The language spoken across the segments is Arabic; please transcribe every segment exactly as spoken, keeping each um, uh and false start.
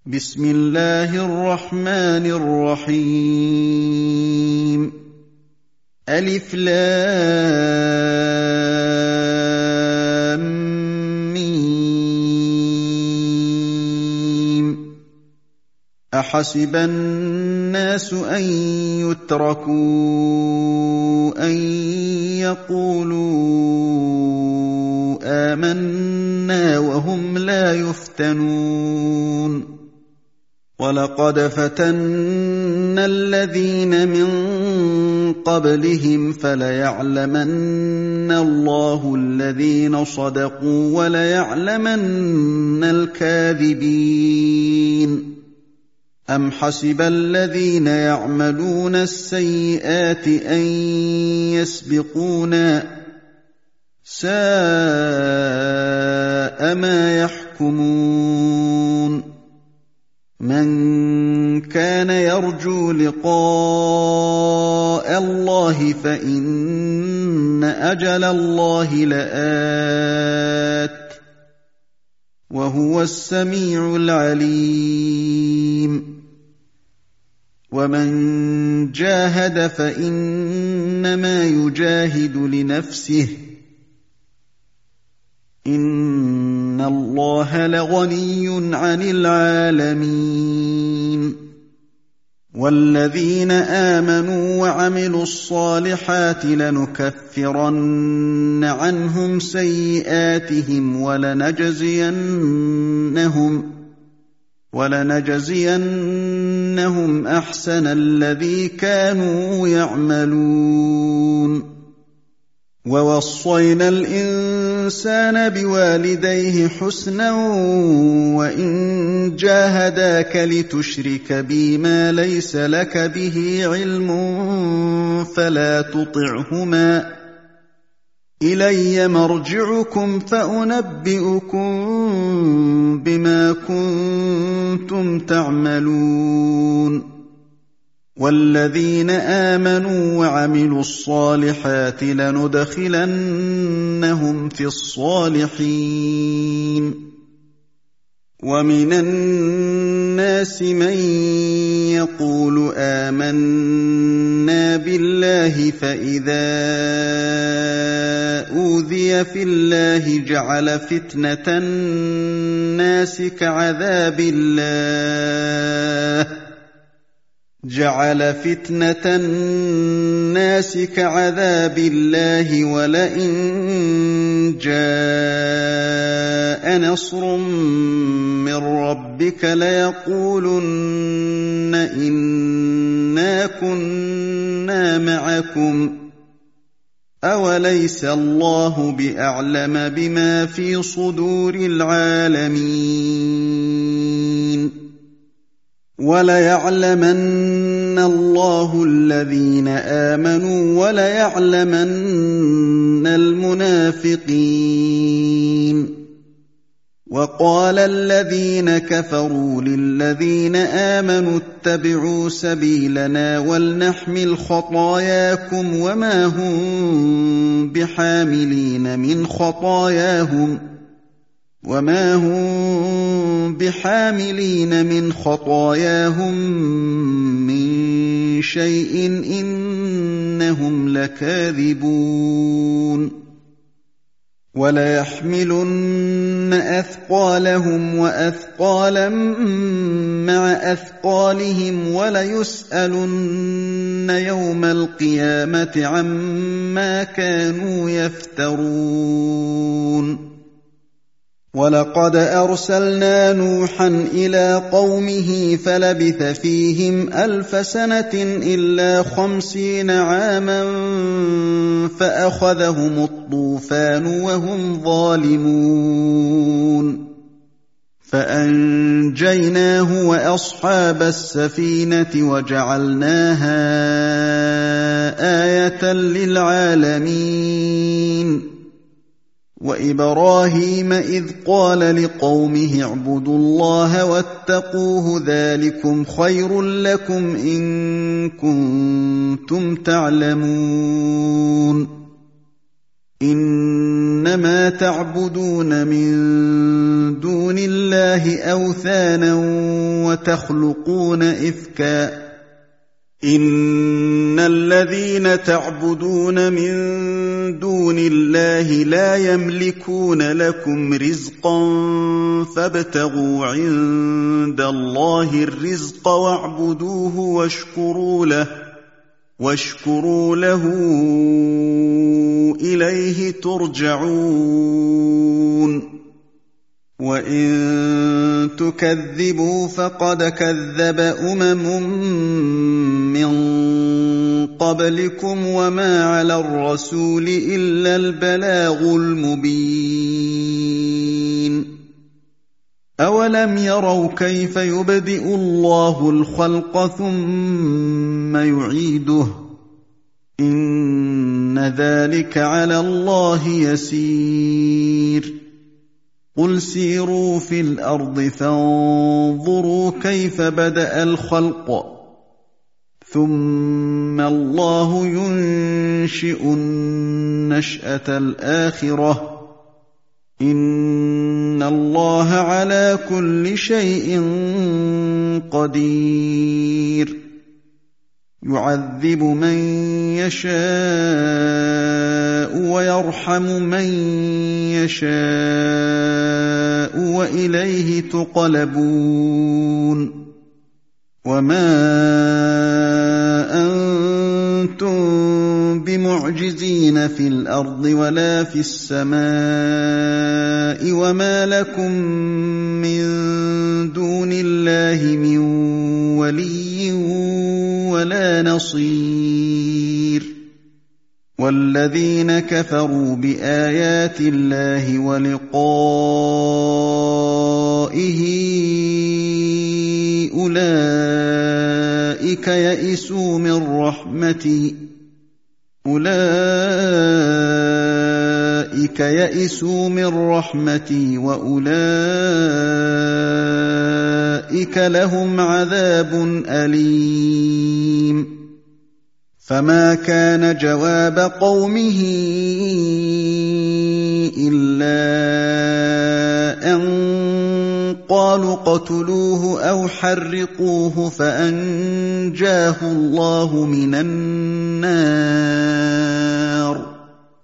بسم الله الرحمن الرحيم ألف لام ميم أحسب الناس أن يتركوا أن يقولوا آمنا وهم لا يفتنون وَلَقَدْ فَتَنَّا الَّذِينَ مِن قَبْلِهِمْ فَلَيَعْلَمَنَّ اللَّهُ الَّذِينَ صَدَقُوا وَلَيَعْلَمَنَّ الْكَاذِبِينَ أَمْ حَسِبَ الَّذِينَ يَعْمَلُونَ السَّيِّئَاتِ أَن يَسْبِقُونَا ۚ سَاءَ مَا يَحْكُمُونَ مَن كَانَ يَرْجُو لِقَاءَ اللَّهِ فَإِنَّ أَجَلَ اللَّهِ لَآتٍ ۚ وَهُوَ السَّمِيعُ الْعَلِيمُ وَمَن جَاهَدَ فَإِنَّمَا يُجَاهِدُ لِنَفْسِهِ ۚ إِنَّ اللَّهَ لَغَنِيٌّ عَنِ الْعَالَمِينَ وَالَّذِينَ آمَنُوا وَعَمِلُوا الصَّالِحَاتِ لَنُكَفِّرَنَّ عَنْهُمْ سَيِّئَاتِهِمْ وَلَنَجْزِيَنَّهُمْ وَلَنَجْزِيَنَّهُمْ أَحْسَنَ الَّذِي كَانُوا يَعْمَلُونَ وَوَصَّيْنَا الْإِنسَانَ بِوَالِدَيْهِ حُسْنًا وَإِن جَاهَدَاكَ لِتُشْرِكَ بِي مَا لَيْسَ لَكَ بِهِ عِلْمٌ فَلَا تُطِعْهُمَا ۚ إِلَيَّ مَرْجِعُكُمْ فَأُنَبِّئُكُم بِمَا كُنتُمْ تَعْمَلُونَ وَالَّذِينَ آمَنُوا وَعَمِلُوا الصَّالِحَاتِ لَنُدْخِلَنَّهُمْ فِي الصَّالِحِينَ وَمِنَ النَّاسِ مَن يَقُولُ آمَنَّا بِاللَّهِ فَإِذَا أُوذِيَ فِي اللَّهِ جَعَلَ فِتْنَةَ النَّاسِ كَعَذَابِ اللَّهِ جعل فتنة الناس كعذاب الله ولئن جاء نصر من ربك ليقولن إنا كنا معكم أوليس الله بأعلم بما في صدور العالمين وَلَيَعْلَمَنَّ اللَّهُ الَّذِينَ آمَنُوا وَلَيَعْلَمَنَّ الْمُنَافِقِينَ وَقَالَ الَّذِينَ كَفَرُوا لِلَّذِينَ آمَنُوا اتَّبِعُوا سَبِيلَنَا وَلْنَحْمِلْ خَطَايَاكُمْ وَمَا هُم بِحَامِلِينَ مِنْ خَطَايَاهُمْ وَمَا هُم بِحَامِلِينَ مِنْ خَطَايَاهُم مِّن شَيْءٍ إِنَّهُمْ لَكَاذِبُونَ وَلَيَحْمِلُنَّ أَثْقَالَهُمْ وَأَثْقَالًا مَّعَ أَثْقَالِهِمْ وَلَيُسْأَلُنَّ يَوْمَ الْقِيَامَةِ عَمَّا كَانُوا يَفْتَرُونَ وَلَقَدْ أَرْسَلْنَا نُوحًا إِلَىٰ قَوْمِهِ فَلَبِثَ فِيهِمْ أَلْفَ سَنَةٍ إِلَّا خَمْسِينَ عَامًا فَأَخَذَهُمُ الطُّوفَانُ وَهُمْ ظَالِمُونَ فَأَنجَيْنَاهُ وَأَصْحَابَ السَّفِينَةِ وَجَعَلْنَاهَا آيَةً لِّلْعَالَمِينَ وَإِبْرَاهِيمَ إِذْ قَالَ لِقَوْمِهِ اعْبُدُوا اللَّهَ وَاتَّقُوهُ ذَٰلِكُمْ خَيْرٌ لَّكُمْ إِن كُنتُمْ تَعْلَمُونَ إنما تعبدون من دون الله أوثانا وتخلقون إفكا إن الذين تعبدون من دون الله لا يملكون لكم رزقا فابتغوا عند الله الرزق واعبدوه واشكروا له واشكروا له إليه ترجعون وإن تكذبوا فقد كذب أمم من قبلكم وما على الرسول إلا البلاغ المبين أولم يروا كيف يبدئ الله الخلق ثم يعيده إن ذلك على الله يسير قل سيروا في الأرض فانظروا كيف بدأ الخلق ثم الله ينشئ النشأة الآخرة إن الله على كل شيء قدير يعذب من يشاء ويرحم من يشاء وإليه تقلبون وما أنتم بمعجزين في الأرض ولا في السماء وما لكم من دون الله من ولي ولا نصير والذين كفروا بآيات الله ولقائه أولئك يئسوا من رحمتي أولئك يئسوا من رحمتي وأولئك لهم عذاب أليم فما كان جواب قومه إلا أن قالوا اقتلوه أو حرقوه فأنجاه الله من النار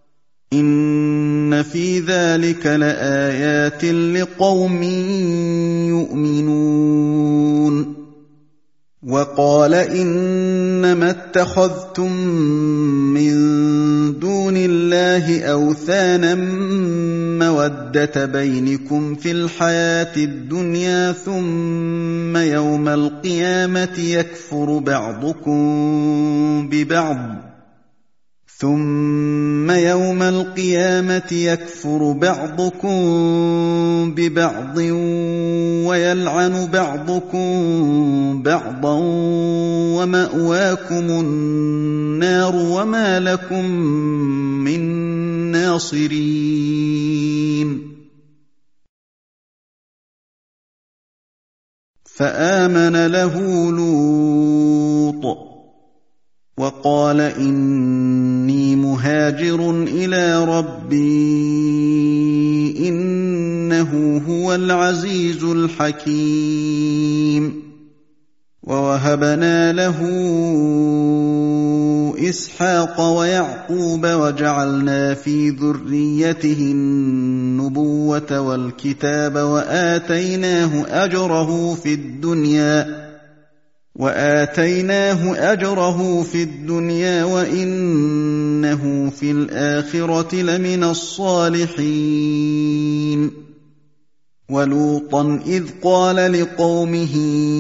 إن في ذلك لآيات لقوم يؤمنون وقال إنما اتخذتم من دون الله أوثانا مودة بينكم في الحياة الدنيا ثم يوم القيامة يكفر بعضكم ببعض ثم يوم القيامة يكفر بعضكم ببعض ويلعن بعضكم بعضا ومأواكم النار وما لكم من ناصرين فآمن له لوط وقال إني مهاجر إلى ربي إنه هو العزيز الحكيم ووهبنا له إسحاق ويعقوب وجعلنا في ذريته النبوة والكتاب وآتيناه أجره في الدنيا وآتيناه أجره في الدنيا وإنه في الآخرة لمن الصالحين ولوطا إذ قال لقومه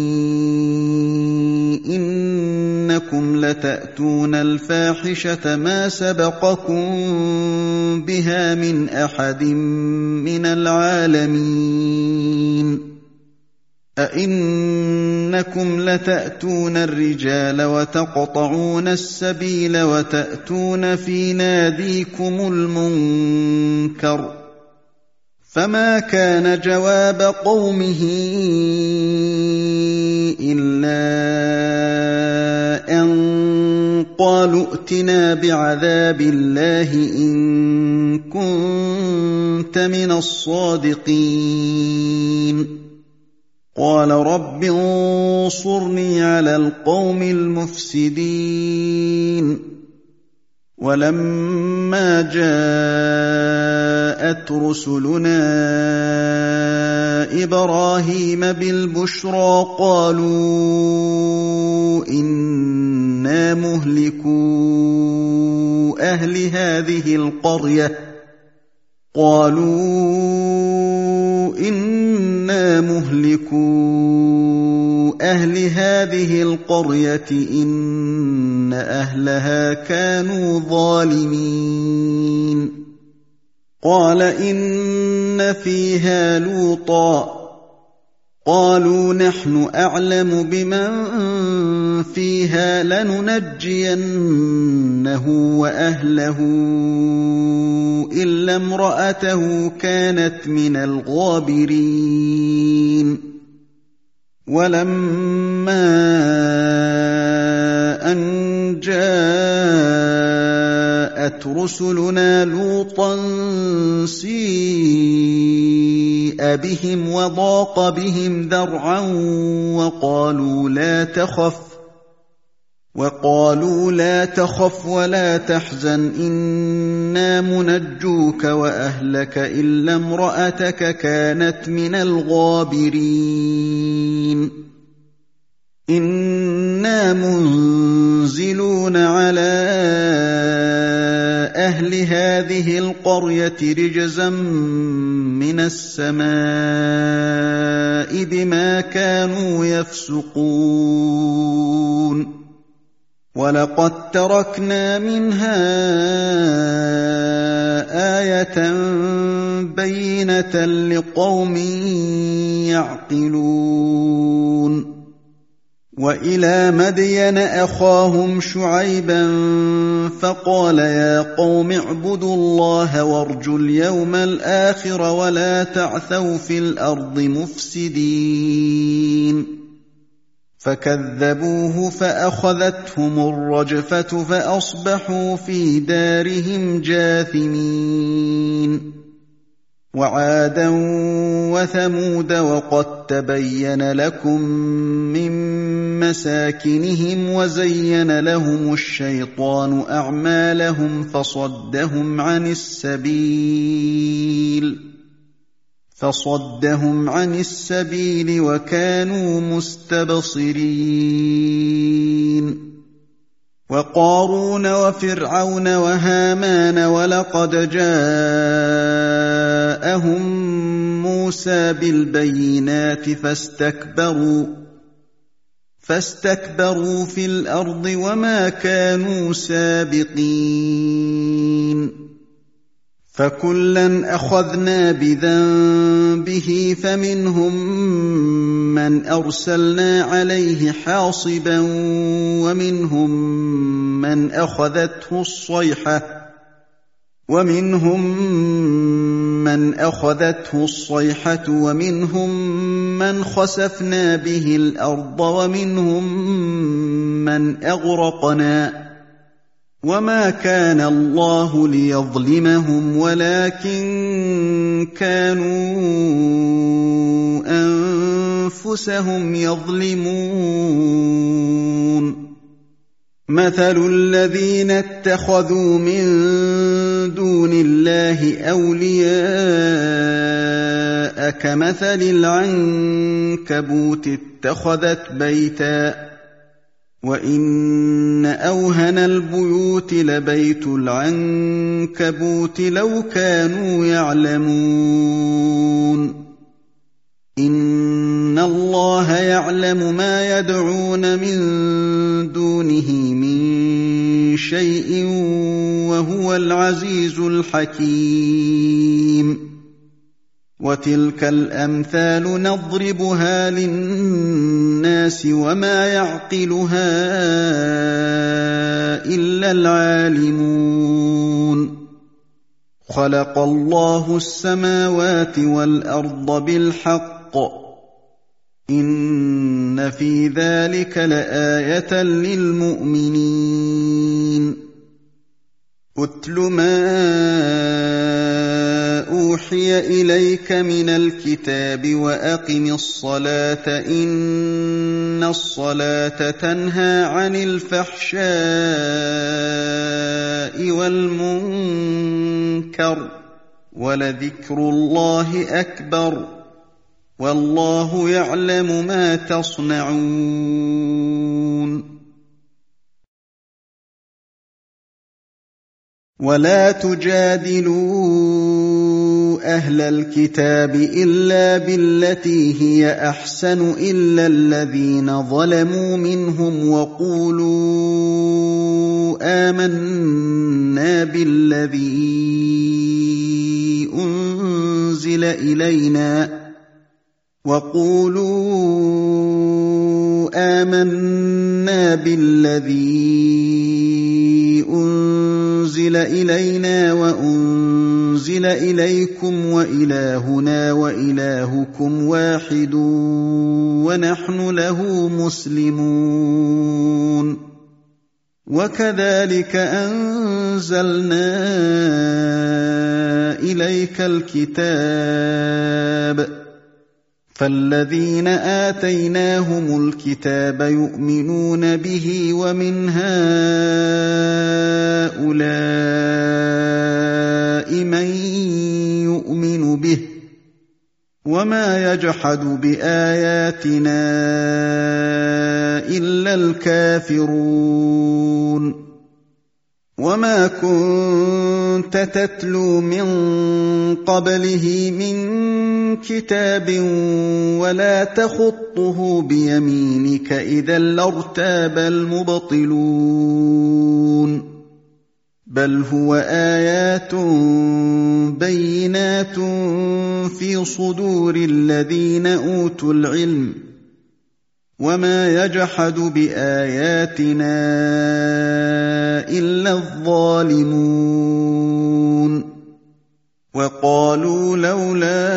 إنكم لتأتون الفاحشة ما سبقكم بها من أحد من العالمين أئنكم لتأتون الرجال وتقطعون السبيل وتأتون في ناديكم المنكر فما كان جواب قومه إلا أن قالوا ائتنا بعذاب الله إن كنت من الصادقين قال رب انصرني على القوم المفسدين ولما جاءت رسلنا إبراهيم بالبشرى قالوا إنا مهلكو أهل هذه القرية قالوا إنا مهلكو أهل هذه القرية إن أهلها كانوا ظالمين قال إن فيها لوطا قالوا نحن أعلم بمن فيها لننجينه وأهله إلا امرأته كانت من الغابرين ولما أن جاءت رسلنا لوطا سيء بهم وضاق بهم ذرعا وقالوا لا تخف وقالوا لا تخف ولا تحزن إنا منجوك وأهلك إلا امرأتك كانت من الغابرين إنا منزلون على أهل هذه القرية رجزا من السماء بما كانوا يفسقون ولقد تركنا منها آية بينة لقوم يعقلون وإلى مدين أخاهم شعيبا فقال يا قوم اعبدوا الله وارجوا اليوم الآخر ولا تعثوا في الأرض مفسدين فكذبوه فأخذتهم الرجفة فأصبحوا في دارهم جاثمين وعادا وثمود وقد تبين لكم من مساكنهم وزين لهم الشيطان أعمالهم فصدهم عن السبيل فصدهم عن السبيل وكانوا مستبصرين وقارون وفرعون وهامان ولقد جاءهم موسى بالبينات فاستكبروا فاستكبروا في الأرض وما كانوا سابقين فكلا أخذنا بذنبه فمنهم من أرسلنا عليه حاصبا ومنهم من أخذته الصيحة ومنهم من أخذته الصيحة ومنهم من خسفنا به الأرض ومنهم من أغرقنا وما كان الله ليظلمهم ولكن كانوا أنفسهم يظلمون مثل الذين اتخذوا من دون الله أولياء كمثل العنكبوت اتخذت بيتا وإن أوهن البيوت لبيت العنكبوت لو كانوا يعلمون إن الله يعلم ما يدعون من دونه من شيء وهو العزيز الحكيم وتلك الأمثال نضربها للناس وما يعقلها إلا العالمون خلق الله السماوات والأرض بالحق إن إِنَّ فِي ذَلِكَ لَآيَةً لِّلْمُؤْمِنِينَ أُتْلُ مَا أُوحِيَ إِلَيْكَ مِنَ الْكِتَابِ وَأَقِمِ الصَّلَاةَ ۖ إِنَّ الصَّلَاةَ تَنْهَىٰ عَنِ الْفَحْشَاءِ وَالْمُنكَرِ ۚ وَلَذِكْرُ اللَّهِ أَكْبَرُ ۗ وَاللَّهُ يَعْلَمُ مَا تَصْنَعُونَ وَلَا تُجَادِلُوا أَهْلَ الْكِتَابِ إِلَّا بِالَّتِي هِيَ أَحْسَنُ إِلَّا الَّذِينَ ظَلَمُوا مِنْهُمْ وَقُولُوا آمَنَّا بِالَّذِي أُنزِلَ إِلَيْنَا وَقُولُوا آمَنَّا بِالَّذِي أُنزِلَ إِلَيْنَا وَأُنزِلَ إِلَيْكُمْ وَإِلَٰهُنَا وَإِلَٰهُكُمْ وَاحِدٌ وَنَحْنُ لَهُ مُسْلِمُونَ وَكَذَٰلِكَ أَنزَلْنَا إِلَيْكَ الْكِتَابَ فَالَّذِينَ آتَيْنَاهُمُ الْكِتَابَ يُؤْمِنُونَ بِهِ وَمِنْ هَٰؤُلَاءِ مَن يُؤْمِنُ بِهِ ۚ وَمَا يَجْحَدُ بِآيَاتِنَا إِلَّا الْكَافِرُونَ وَمَا كُنتَ تَتْلُو مِن قَبْلِهِ مِن كِتَابٍ وَلَا تَخُطُّهُ بِيَمِينِكَ إِذًا لَّارْتَابَ الْمُبْطِلُونَ بَلْ هُوَ آيَاتٌ بَيِّنَاتٌ فِي صُدُورِ الَّذِينَ أُوتُوا الْعِلْمَ ۚ وَمَا يَجْحَدُ بِآيَاتِنَا إِلَّا الظَّالِمُونَ وَقَالُوا لَوْلَا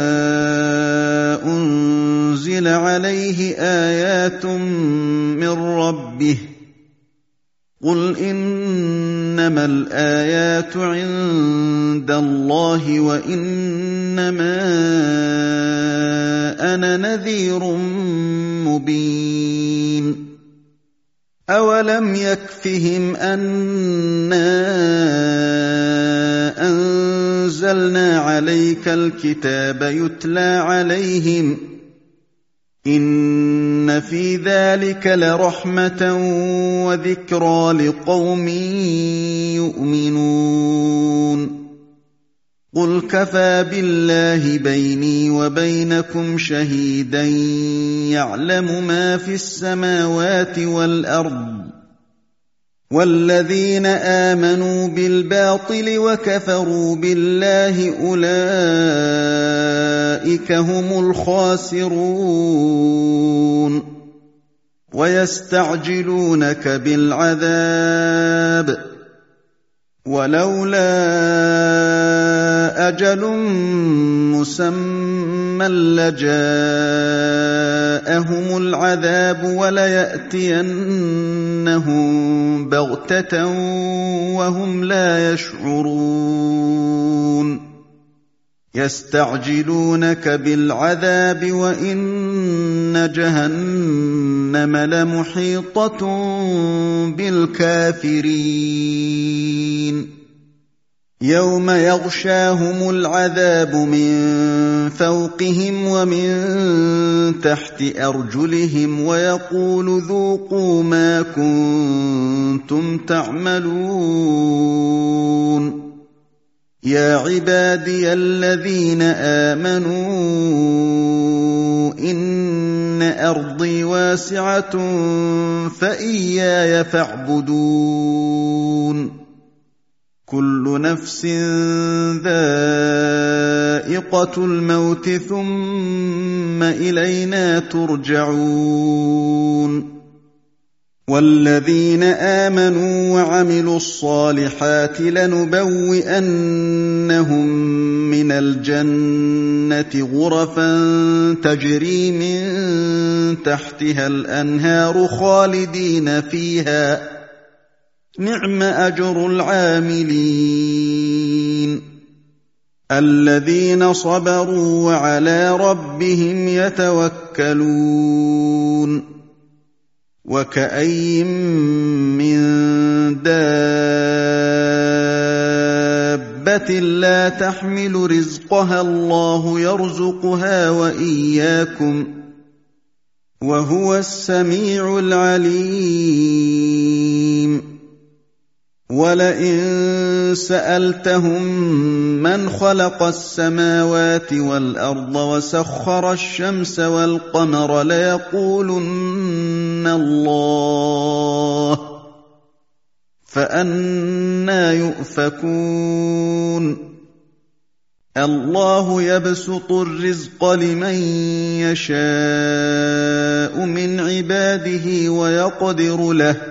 أُنزِلَ عَلَيْهِ آيَاتٌ مِّن رَّبِّهِ ۖ قُلْ إِنَّمَا الْآيَاتُ عِندَ اللَّهِ وَإِنَّمَا أَنَا نَذِيرٌ مُّبِينٌ أَوَلَمْ يَكْفِهِمْ أَنَّا أَنزَلْنَا عَلَيْكَ الْكِتَابَ يُتْلَىٰ عَلَيْهِمْ ۚ إِنَّ فِي ذَٰلِكَ لَرَحْمَةً وَذِكْرَىٰ لِقَوْمٍ يُؤْمِنُونَ قُلْ كَفَىٰ بِاللَّهِ بَيْنِي وَبَيْنَكُمْ شَهِيدًا يَعْلَمُ مَا فِي السَّمَاوَاتِ وَالْأَرْضِ ۗ وَالَّذِينَ آمَنُوا بِالْبَاطِلِ وَكَفَرُوا بِاللَّهِ أُولَٰئِكَ هُمُ الْخَاسِرُونَ وَيَسْتَعْجِلُونَكَ بِالْعَذَابِ وَلَوْلَا أَجَلٌ مُّسَمًّى لَّجَاءَهُمُ الْعَذَابُ وَلَيَأْتِيَنَّهُم بَغْتَةً وَهُمْ لَا يَشْعُرُونَ يَسْتَعْجِلُونَكَ بِالْعَذَابِ وَإِنَّ جَهَنَّمَ لَمُحِيطَةٌ بِالْكَافِرِينَ يَوْمَ يَغْشَاهُمُ الْعَذَابُ مِن فَوْقِهِمْ وَمِن تَحْتِ أَرْجُلِهِمْ وَيَقُولُ ذُوقُوا مَا كُنتُمْ تَعْمَلُونَ يَا عِبَادِيَ الَّذِينَ آمَنُوا إِنَّ أَرْضِي وَاسِعَةٌ فَإِيَّايَ فَاعْبُدُونِ كُلُّ نَفْسٍ ذَائِقَةُ الْمَوْتِ ثُمَّ إِلَيْنَا تُرْجَعُونَ وَالَّذِينَ آمَنُوا وَعَمِلُوا الصَّالِحَاتِ لَنُبَوِّئَنَّهُم مِّنَ الْجَنَّةِ غُرَفًا تَجْرِي مِن تَحْتِهَا الْأَنْهَارُ خَالِدِينَ فِيهَا ۚ نِعْمَ أَجْرُ الْعَامِلِينَ الَّذِينَ صَبَرُوا وَعَلَىٰ رَبِّهِمْ يَتَوَكَّلُونَ وَكَأَيِّن مِّن دَابَّةٍ لَّا تَحْمِلُ رِزْقَهَا اللَّهُ يَرْزُقُهَا وَإِيَّاكُمْ ۚ وَهُوَ السَّمِيعُ الْعَلِيمُ وَلَئِن سَأَلْتَهُم مَّنْ خَلَقَ السَّمَاوَاتِ وَالْأَرْضَ وَسَخَّرَ الشَّمْسَ وَالْقَمَرَ لَيَقُولُنَّ اللَّهُ ۖ فَأَنَّىٰ يُؤْفَكُونَ اللَّهُ يَبْسُطُ الرِّزْقَ لِمَن يَشَاءُ مِنْ عِبَادِهِ وَيَقْدِرُ لَهُ ۚ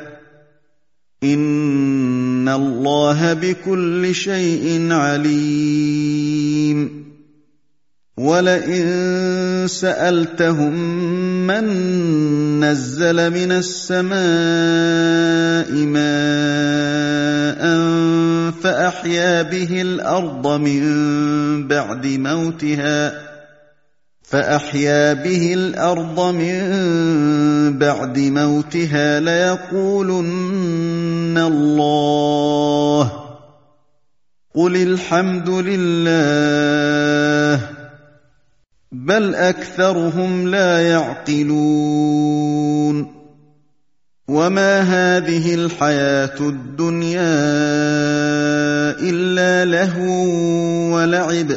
إِنَّ اللَّهَ بِكُلِّ شَيْءٍ عَلِيمٌ وَلَئِن سَأَلْتَهُم مَّن نَّزَّلَ مِنَ السَّمَاءِ مَاءً فَأَحْيَا بِهِ الْأَرْضَ مِن بَعْدِ مَوْتِهَا فأحيا به الأرض من بعد موتها ليقولن الله، قل الحمد لله، بل أكثرهم لا يعقلون وما هذه الحياة الدنيا إلا لهو ولعب،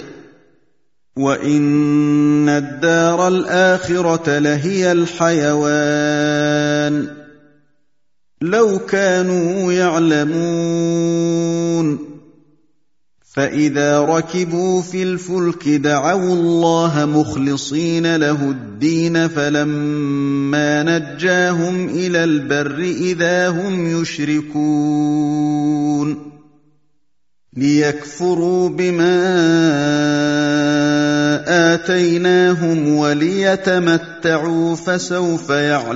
وَإِنَّ الدَّارَ الْآخِرَةَ لَهِيَ الْحَيَوَانُ لَوْ كَانُوا يَعْلَمُونَ فَإِذَا رَكِبُوا فِي الْفُلْكِ دَعَوُا اللَّهَ مُخْلِصِينَ لَهُ الدِّينَ فَلَمَّا نَجَّاهُمْ إِلَى الْبَرِّ إِذَا هُمْ يُشْرِكُونَ لِيَكْفُرُوا بِمَا آتَيْنَاهُمْ وَلِيَتَمَتَّعُوا فَسَوْفَ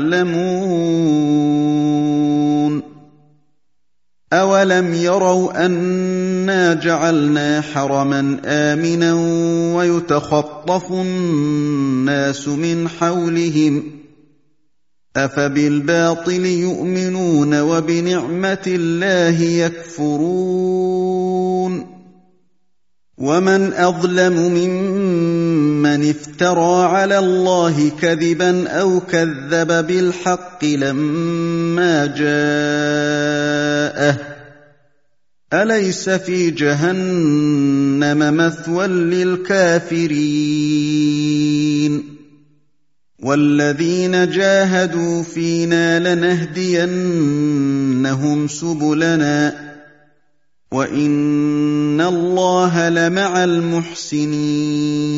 يَعْلَمُونَ أَوَلَمْ يَرَوْا أَنَّا جَعَلْنَا حَرَمًا آمِنًا وَيُتَخَطَّفُ النَّاسُ مِنْ حَوْلِهِمْ ۚ أَفَبِالْبَاطِلِ يُؤْمِنُونَ وَبِنِعْمَةِ اللَّهِ يَكْفُرُونَ وَمَنْ أَظْلَمُ مِمَّنِ افْتَرَىٰ عَلَى اللَّهِ كَذِبًا أَوْ كَذَّبَ بِالْحَقِّ لَمَّا جَاءَهُ ۚ أَلَيْسَ فِي جَهَنَّمَ مَثْوًى لِّلْكَافِرِينَ وَالَّذِينَ جَاهَدُوا فِينَا لَنَهْدِيَنَّهُمْ سُبُلَنَا ۚ وَإِنَّ اللَّهَ لَمَعَ الْمُحْسِنِينَ